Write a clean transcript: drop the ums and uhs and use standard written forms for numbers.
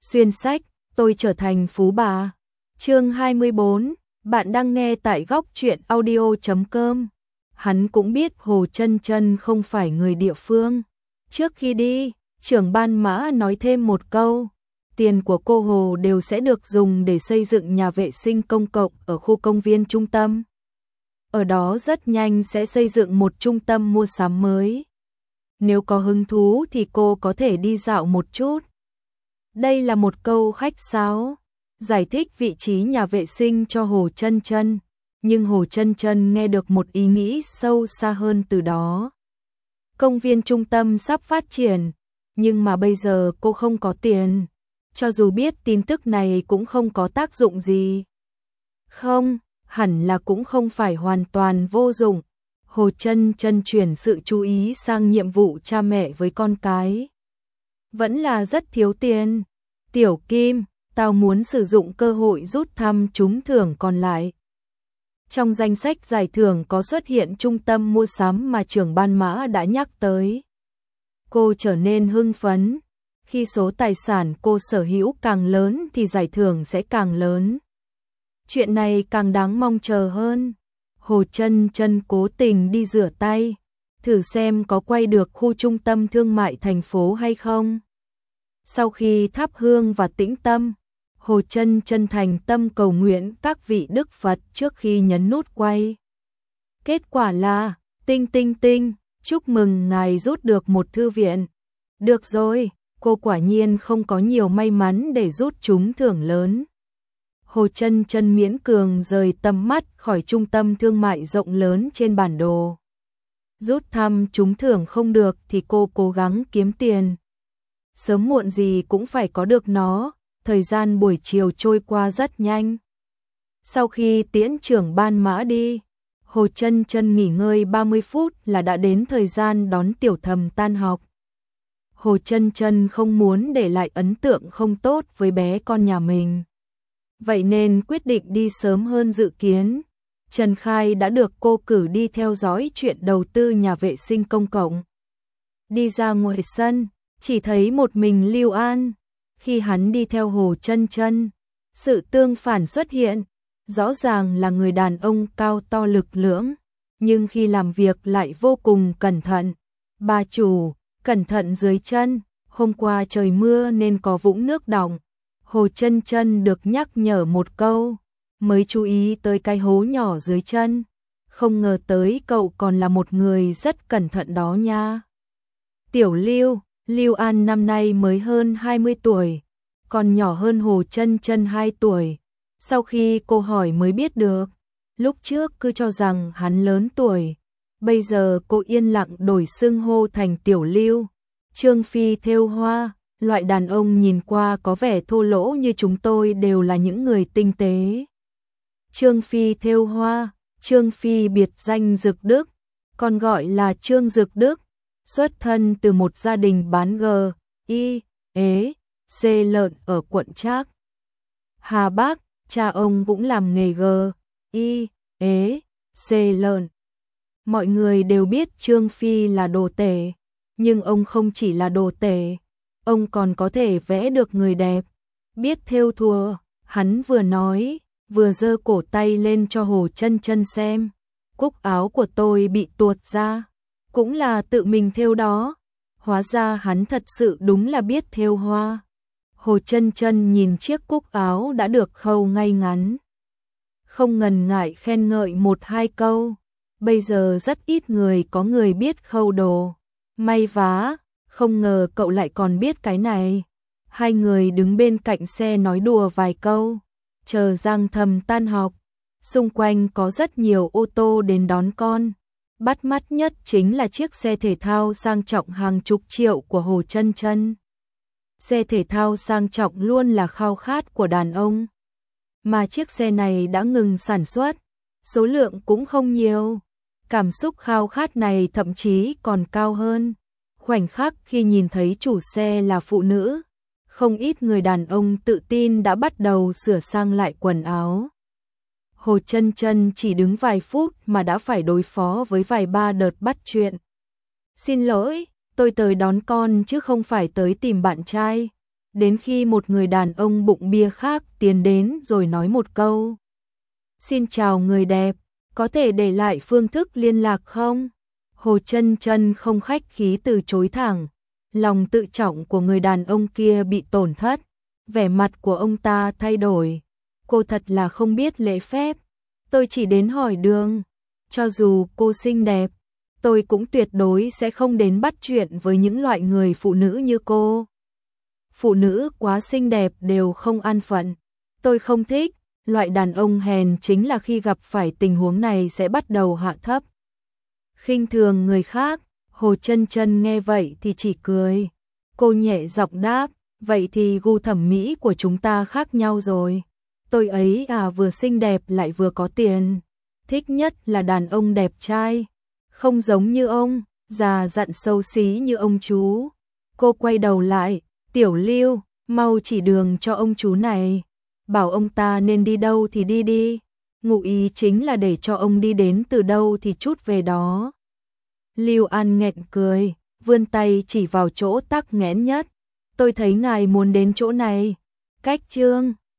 Xuyên sách, tôi trở thành phú bà. Chương 24, bạn đang nghe tại góc truyện audio.com. Hắn cũng biết Hồ Chân Chân không phải người địa phương. Trước khi đi, trưởng ban Mã nói thêm một câu, tiền của cô Hồ đều sẽ được dùng để xây dựng nhà vệ sinh công cộng ở khu công viên trung tâm. Ở đó rất nhanh sẽ xây dựng một trung tâm mua sắm mới. Nếu có hứng thú thì cô có thể đi dạo một chút. Đây là một câu khách sáo, giải thích vị trí nhà vệ sinh cho Hồ Chân Chân, nhưng Hồ Chân Chân nghe được một ý nghĩ sâu xa hơn từ đó. Công viên trung tâm sắp phát triển, nhưng mà bây giờ cô không có tiền, cho dù biết tin tức này cũng không có tác dụng gì. Không, hẳn là cũng không phải hoàn toàn vô dụng. Hồ Chân Chân chuyển sự chú ý sang nhiệm vụ cha mẹ với con cái. Vẫn là rất thiếu tiền. Tiểu Kim, tao muốn sử dụng cơ hội rút thăm trúng thưởng còn lại. Trong danh sách giải thưởng có xuất hiện trung tâm mua sắm mà trưởng ban Mã đã nhắc tới. Cô trở nên hưng phấn. Khi số tài sản cô sở hữu càng lớn thì giải thưởng sẽ càng lớn. Chuyện này càng đáng mong chờ hơn. Hồ Chân Chân cố tình đi rửa tay, thử xem có quay được khu trung tâm thương mại thành phố hay không. Sau khi thắp hương và tĩnh tâm, Hồ Chân Chân thành tâm cầu nguyện các vị Đức Phật trước khi nhấn nút quay. Kết quả là, tinh tinh tinh, chúc mừng ngài rút được một thư viện. Được rồi, cô quả nhiên không có nhiều may mắn để rút trúng thưởng lớn. Hồ Chân Chân miễn cường rời tầm mắt khỏi trung tâm thương mại rộng lớn trên bản đồ. Rút thăm trúng thưởng không được thì cô cố gắng kiếm tiền. Sớm muộn gì cũng phải có được nó. Thời gian buổi chiều trôi qua rất nhanh. Sau khi tiễn trưởng ban Mã đi, Hồ Chân Chân nghỉ ngơi 30 phút là đã đến thời gian đón Tiểu Thầm tan học. Hồ Chân Chân không muốn để lại ấn tượng không tốt với bé con nhà mình. Vậy nên quyết định đi sớm hơn dự kiến. Trần Khai đã được cô cử đi theo dõi chuyện đầu tư nhà vệ sinh công cộng. Đi ra ngoài sân, chỉ thấy một mình Lưu An. Khi hắn đi theo Hồ Chân Chân, sự tương phản xuất hiện. Rõ ràng là người đàn ông cao to lực lưỡng, nhưng khi làm việc lại vô cùng cẩn thận. Bà chủ, cẩn thận dưới chân, hôm qua trời mưa nên có vũng nước đọng. Hồ Chân Chân được nhắc nhở một câu, mới chú ý tới cái hố nhỏ dưới chân. Không ngờ tới cậu còn là một người rất cẩn thận đó nha. Tiểu Lưu, Lưu An năm nay mới hơn 20 tuổi, còn nhỏ hơn Hồ Chân Chân 2 tuổi. Sau khi cô hỏi mới biết được, lúc trước cứ cho rằng hắn lớn tuổi. Bây giờ cô yên lặng đổi xưng hô thành Tiểu Lưu. Trương Phi thêu hoa, loại đàn ông nhìn qua có vẻ thô lỗ như chúng tôi đều là những người tinh tế. Trương Phi thêu hoa, Trương Phi biệt danh Dực Đức, còn gọi là Trương Dực Đức, xuất thân từ một gia đình bán C lợn ở quận Trác. Hà Bắc, cha ông cũng làm nghề C lợn. Mọi người đều biết Trương Phi là đồ tể, nhưng ông không chỉ là đồ tể, ông còn có thể vẽ được người đẹp, biết thêu thùa. Hắn vừa nói, vừa giơ cổ tay lên cho Hồ Chân Chân xem. Cúc áo của tôi bị tuột ra, cũng là tự mình thêu đó. Hóa ra hắn thật sự đúng là biết thêu hoa. Hồ Chân Chân nhìn chiếc cúc áo đã được khâu ngay ngắn, không ngần ngại khen ngợi một hai câu. Bây giờ rất ít người có người biết khâu đồ, may vá, không ngờ cậu lại còn biết cái này. Hai người đứng bên cạnh xe nói đùa vài câu, chờ Giang Thầm tan học. Xung quanh có rất nhiều ô tô đến đón con. Bắt mắt nhất chính là chiếc xe thể thao sang trọng hàng chục triệu của Hồ Chân Chân. Xe thể thao sang trọng luôn là khao khát của đàn ông. Mà chiếc xe này đã ngừng sản xuất, số lượng cũng không nhiều. Cảm xúc khao khát này thậm chí còn cao hơn. Khoảnh khắc khi nhìn thấy chủ xe là phụ nữ, không ít người đàn ông tự tin đã bắt đầu sửa sang lại quần áo. Hồ Chân Chân chỉ đứng vài phút mà đã phải đối phó với vài ba đợt bắt chuyện. Xin lỗi, tôi tới đón con chứ không phải tới tìm bạn trai. đến khi một người đàn ông bụng bia khác tiến đến rồi nói một câu. Xin chào người đẹp, có thể để lại phương thức liên lạc không? Hồ Chân Chân không khách khí từ chối thẳng, lòng tự trọng của người đàn ông kia bị tổn thất, vẻ mặt của ông ta thay đổi. Cô thật là không biết lễ phép, tôi chỉ đến hỏi đường, cho dù cô xinh đẹp, tôi cũng tuyệt đối sẽ không đến bắt chuyện với những loại người phụ nữ như cô. Phụ nữ quá xinh đẹp đều không an phận, tôi không thích. Loại đàn ông hèn chính là khi gặp phải tình huống này sẽ bắt đầu hạ thấp, khinh thường người khác. Hồ Chân Chân nghe vậy thì chỉ cười. Cô nhẹ giọng đáp, vậy thì gu thẩm mỹ của chúng ta khác nhau rồi. Tôi ấy vừa xinh đẹp lại vừa có tiền. Thích nhất là đàn ông đẹp trai, không giống như ông, già dặn xấu xí như ông chú. Cô quay đầu lại, Tiểu Lưu, mau chỉ đường cho ông chú này. Bảo ông ta nên đi đâu thì đi đi. Ngụ ý chính là để cho ông đi đến từ đâu thì chút về đó. Lưu An nghẹn cười, vươn tay chỉ vào chỗ tắc nghẽn nhất. Tôi thấy ngài muốn đến chỗ này. Cách Trương